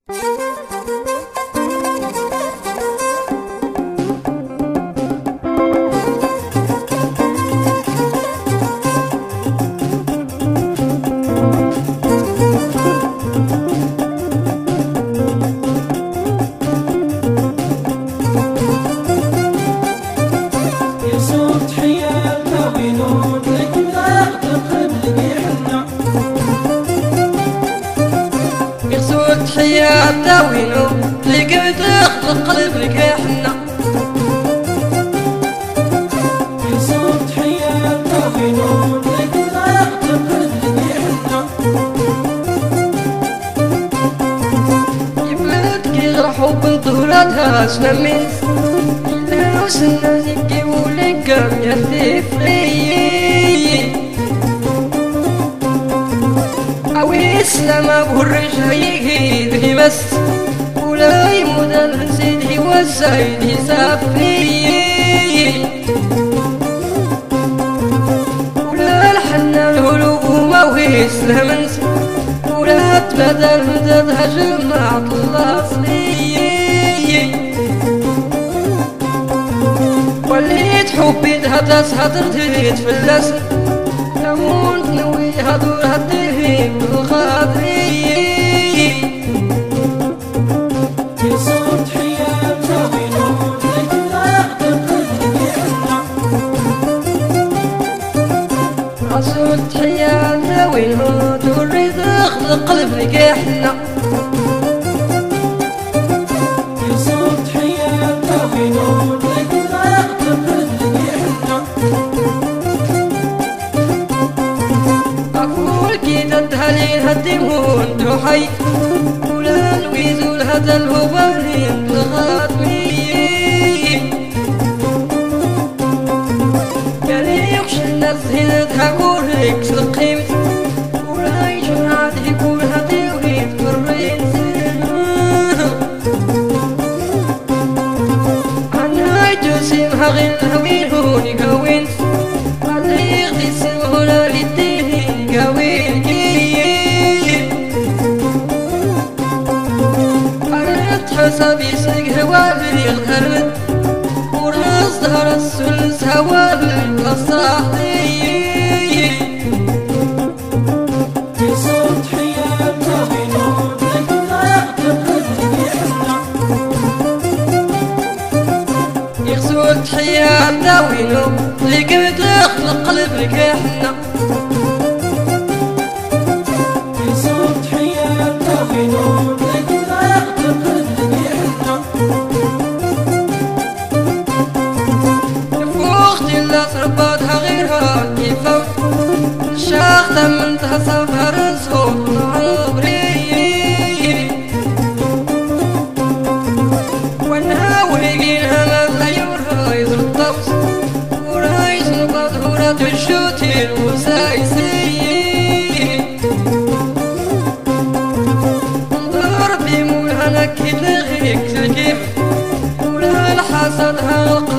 تحية داوينو لقيت القلب لك حنا يصوت تحية داوينو لقيت القلب لك حنا يبلد كي غرحو بنطولاتها سلميت إلا وسنا نكي ولقام يثيفلي ويسلم بهرجها يجيده بس ولا يمود الزيد والزايد يسافي ولا الحنا الهلوب ما ويسلم انس ولا تبدل مددها جماعة الأصلي وليت حبيتها تسهى ترتيت في اللسن لمون تنويها دور هديهم بالخاطري يصوت تحية داوينو لك رسول تحية داوينو توري داخل القلب لك حنا يصوت تحية داوينو لك القلب لك حنا تدهلين هدمون تحي ولا الويزول هذا الهبالين الغاطمين يعني يخشى الناس هنا تهاقولك سلقيمت ولا يجون عاد يكون هديوهيد فرين عنا يجوسيمها غير هوين هوني قوين ولا يغدي سمهولا للدين قوين حسابي سيق هوالي الغرد ورز ظهر السلس هوالي القصاحي يصوت تحية داوينو لك يصوت تحية داوينو لك داخل القلب لك حنا يصوت تحية داوينو لك رباتها غيرها كيفوت الشاخة من تصفها رزقوت عبري وانها ولقينها ما يورها يزر الطوس ورايس نقاط هورات الشوتي الوسايسي ضربي مولها نكيد لغيك الكيف ولا الحسدها